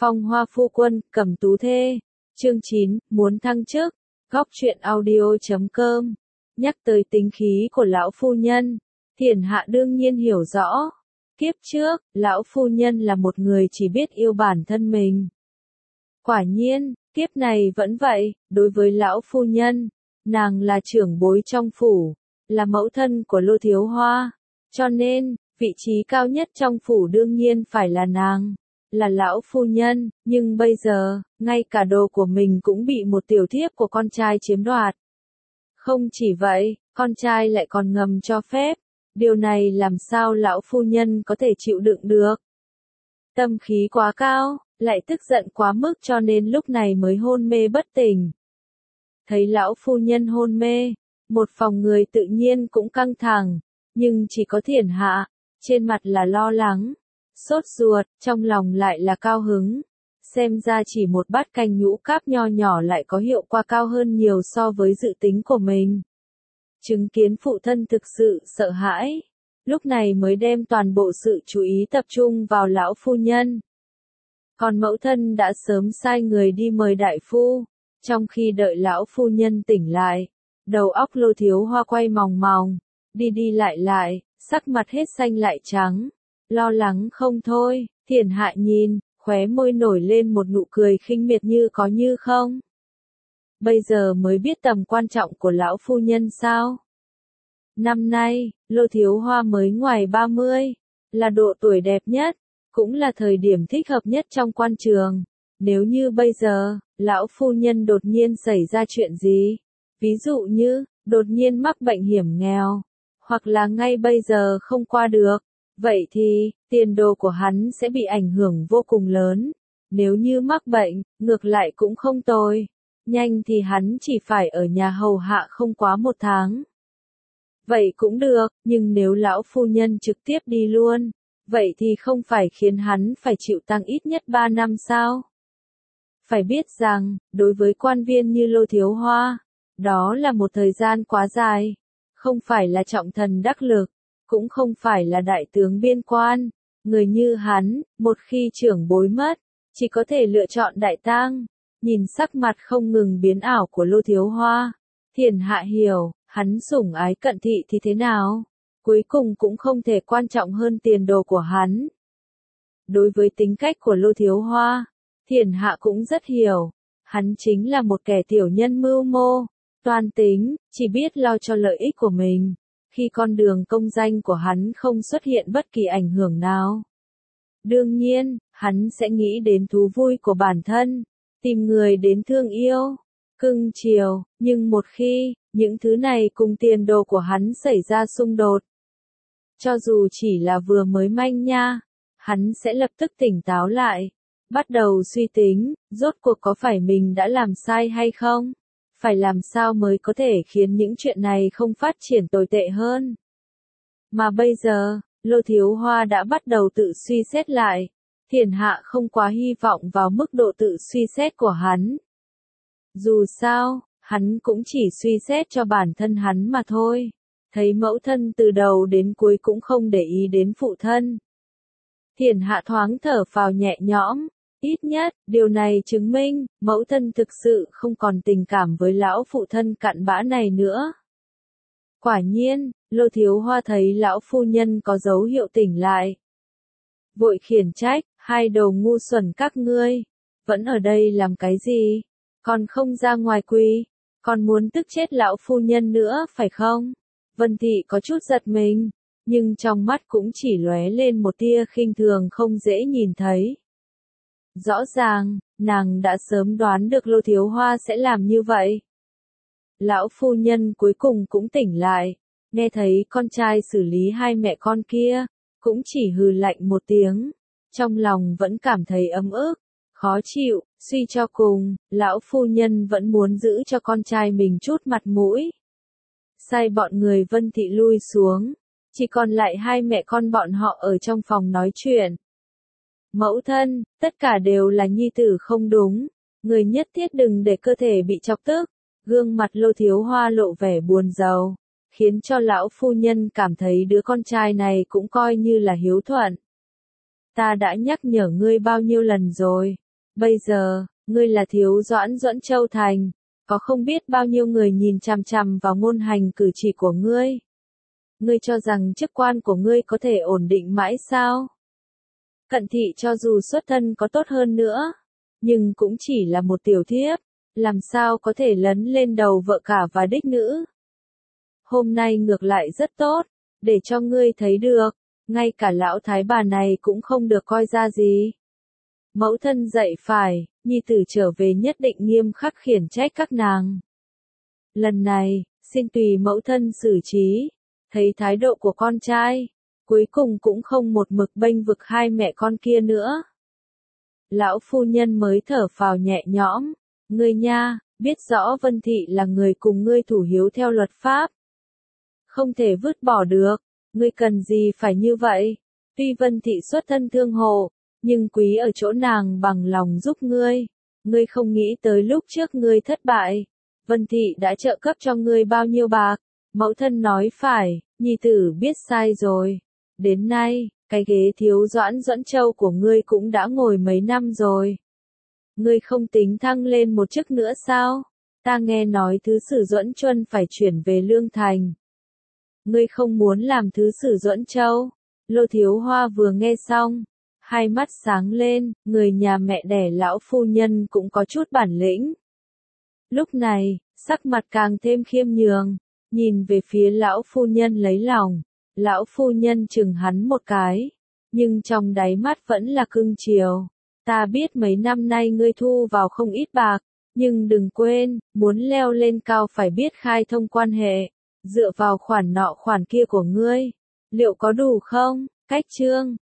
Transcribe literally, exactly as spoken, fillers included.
Phong hoa phu quân, cẩm tú thê. Chương chín, muốn thăng chức. Góc truyện audio chấm com. Nhắc tới tính khí của lão phu nhân, Thiển Hạ đương nhiên hiểu rõ. Kiếp trước, lão phu nhân là một người chỉ biết yêu bản thân mình. Quả nhiên, kiếp này vẫn vậy, đối với lão phu nhân, nàng là trưởng bối trong phủ, là mẫu thân của Lô Thiếu Hoa, cho nên, vị trí cao nhất trong phủ đương nhiên phải là nàng, là lão phu nhân, nhưng bây giờ, ngay cả đồ của mình cũng bị một tiểu thiếp của con trai chiếm đoạt. Không chỉ vậy, con trai lại còn ngầm cho phép, điều này làm sao lão phu nhân có thể chịu đựng được. Tâm khí quá cao, lại tức giận quá mức cho nên lúc này mới hôn mê bất tỉnh. Thấy lão phu nhân hôn mê, một phòng người tự nhiên cũng căng thẳng, nhưng chỉ có Thiển Hạ, trên mặt là lo lắng, sốt ruột, trong lòng lại là cao hứng. Xem ra chỉ một bát canh nhũ cáp nho nhỏ lại có hiệu quả cao hơn nhiều so với dự tính của mình. Chứng kiến phụ thân thực sự sợ hãi, lúc này mới đem toàn bộ sự chú ý tập trung vào lão phu nhân. Còn mẫu thân đã sớm sai người đi mời đại phu, trong khi đợi lão phu nhân tỉnh lại, đầu óc Lô Thiếu Hoa quay mòng mòng, đi đi lại lại, sắc mặt hết xanh lại trắng, lo lắng không thôi. Thiển Hạ nhìn, khóe môi nổi lên một nụ cười khinh miệt như có như không. Bây giờ mới biết tầm quan trọng của lão phu nhân sao? Năm nay, Lô Thiếu Hoa mới ngoài ba mươi, là độ tuổi đẹp nhất, cũng là thời điểm thích hợp nhất trong quan trường. Nếu như bây giờ, lão phu nhân đột nhiên xảy ra chuyện gì, ví dụ như, đột nhiên mắc bệnh hiểm nghèo, hoặc là ngay bây giờ không qua được, vậy thì, tiền đồ của hắn sẽ bị ảnh hưởng vô cùng lớn. Nếu như mắc bệnh, ngược lại cũng không tồi. Nhanh thì hắn chỉ phải ở nhà hầu hạ không quá một tháng. Vậy cũng được, nhưng nếu lão phu nhân trực tiếp đi luôn, vậy thì không phải khiến hắn phải chịu tăng ít nhất ba năm sao? Phải biết rằng, đối với quan viên như Lô Thiếu Hoa, đó là một thời gian quá dài. Không phải là trọng thần đắc lực, cũng không phải là đại tướng biên quan. Người như hắn, một khi trưởng bối mất, chỉ có thể lựa chọn đại tang. Nhìn sắc mặt không ngừng biến ảo của Lô Thiếu Hoa, Thiển Hạ hiểu, hắn sủng ái cận thị thì thế nào? Cuối cùng cũng không thể quan trọng hơn tiền đồ của hắn. Đối với tính cách của Lô Thiếu Hoa, Thiển Hạ cũng rất hiểu. Hắn chính là một kẻ tiểu nhân mưu mô, toan tính, chỉ biết lo cho lợi ích của mình. Khi con đường công danh của hắn không xuất hiện bất kỳ ảnh hưởng nào, đương nhiên, hắn sẽ nghĩ đến thú vui của bản thân, tìm người đến thương yêu, cưng chiều, nhưng một khi, những thứ này cùng tiền đồ của hắn xảy ra xung đột, cho dù chỉ là vừa mới manh nha, hắn sẽ lập tức tỉnh táo lại, bắt đầu suy tính, rốt cuộc có phải mình đã làm sai hay không? Phải làm sao mới có thể khiến những chuyện này không phát triển tồi tệ hơn. Mà bây giờ, Lô Thiếu Hoa đã bắt đầu tự suy xét lại. Thiển Hạ không quá hy vọng vào mức độ tự suy xét của hắn. Dù sao, hắn cũng chỉ suy xét cho bản thân hắn mà thôi. Thấy mẫu thân từ đầu đến cuối cũng không để ý đến phụ thân. Thiển Hạ thoáng thở phào nhẹ nhõm. Ít nhất, điều này chứng minh, mẫu thân thực sự không còn tình cảm với lão phụ thân cặn bã này nữa. Quả nhiên, Lô Thiếu Hoa thấy lão phu nhân có dấu hiệu tỉnh lại. Vội khiển trách, hai đồ ngu xuẩn các ngươi, vẫn ở đây làm cái gì? Còn không ra ngoài quỳ, còn muốn tức chết lão phu nhân nữa phải không? Vân Thị có chút giật mình, nhưng trong mắt cũng chỉ lóe lên một tia khinh thường không dễ nhìn thấy. Rõ ràng, nàng đã sớm đoán được Lô Thiếu Hoa sẽ làm như vậy. Lão phu nhân cuối cùng cũng tỉnh lại, nghe thấy con trai xử lý hai mẹ con kia, cũng chỉ hừ lạnh một tiếng, trong lòng vẫn cảm thấy ấm ức, khó chịu, suy cho cùng, lão phu nhân vẫn muốn giữ cho con trai mình chút mặt mũi. Sai bọn người Vân Thị lui xuống, chỉ còn lại hai mẹ con bọn họ ở trong phòng nói chuyện. Mẫu thân, tất cả đều là nhi tử không đúng, người nhất thiết đừng để cơ thể bị chọc tức. Gương mặt Lô Thiếu Hoa lộ vẻ buồn rầu, khiến cho lão phu nhân cảm thấy đứa con trai này cũng coi như là hiếu thuận. Ta đã nhắc nhở ngươi bao nhiêu lần rồi, Bây giờ, ngươi là thiếu doãn Duẫn Châu Thành, có không biết bao nhiêu người nhìn chằm chằm vào ngôn hành cử chỉ của ngươi. Ngươi cho rằng chức quan của ngươi có thể ổn định mãi sao? Cận thị cho dù xuất thân có tốt hơn nữa, nhưng cũng chỉ là một tiểu thiếp, làm sao có thể lấn lên đầu vợ cả và đích nữ. Hôm nay ngược lại rất tốt, để cho ngươi thấy được, ngay cả lão thái bà này cũng không được coi ra gì. Mẫu thân dạy phải, nhi tử trở về nhất định nghiêm khắc khiển trách các nàng. Lần này, xin tùy mẫu thân xử trí, thấy thái độ của con trai, cuối cùng cũng không một mực bênh vực hai mẹ con kia nữa. Lão phu nhân mới thở phào nhẹ nhõm, ngươi nha, biết rõ Vân Thị là người cùng ngươi thủ hiếu theo luật pháp. Không thể vứt bỏ được, ngươi cần gì phải như vậy, tuy Vân Thị xuất thân thương hộ, nhưng quý ở chỗ nàng bằng lòng giúp ngươi, ngươi không nghĩ tới lúc trước ngươi thất bại, Vân Thị đã trợ cấp cho ngươi bao nhiêu bạc, mẫu thân nói phải, nhi tử biết sai rồi, đến nay, cái ghế thiếu doãn Duẫn Châu của ngươi cũng đã ngồi mấy năm rồi. Ngươi không tính thăng lên một chức nữa sao? Ta nghe nói thứ sử Duẫn Chuân phải chuyển về Lương Thành. Ngươi không muốn làm thứ sử Duẫn Châu? Lô Thiếu Hoa vừa nghe xong, hai mắt sáng lên, người nhà mẹ đẻ lão phu nhân cũng có chút bản lĩnh. Lúc này, sắc mặt càng thêm khiêm nhường, nhìn về phía lão phu nhân lấy lòng, lão phu nhân chừng hắn một cái, nhưng trong đáy mắt vẫn là cưng chiều. Ta biết mấy năm nay ngươi thu vào không ít bạc, nhưng đừng quên, muốn leo lên cao phải biết khai thông quan hệ, dựa vào khoản nọ khoản kia của ngươi, liệu có đủ không? Cách chương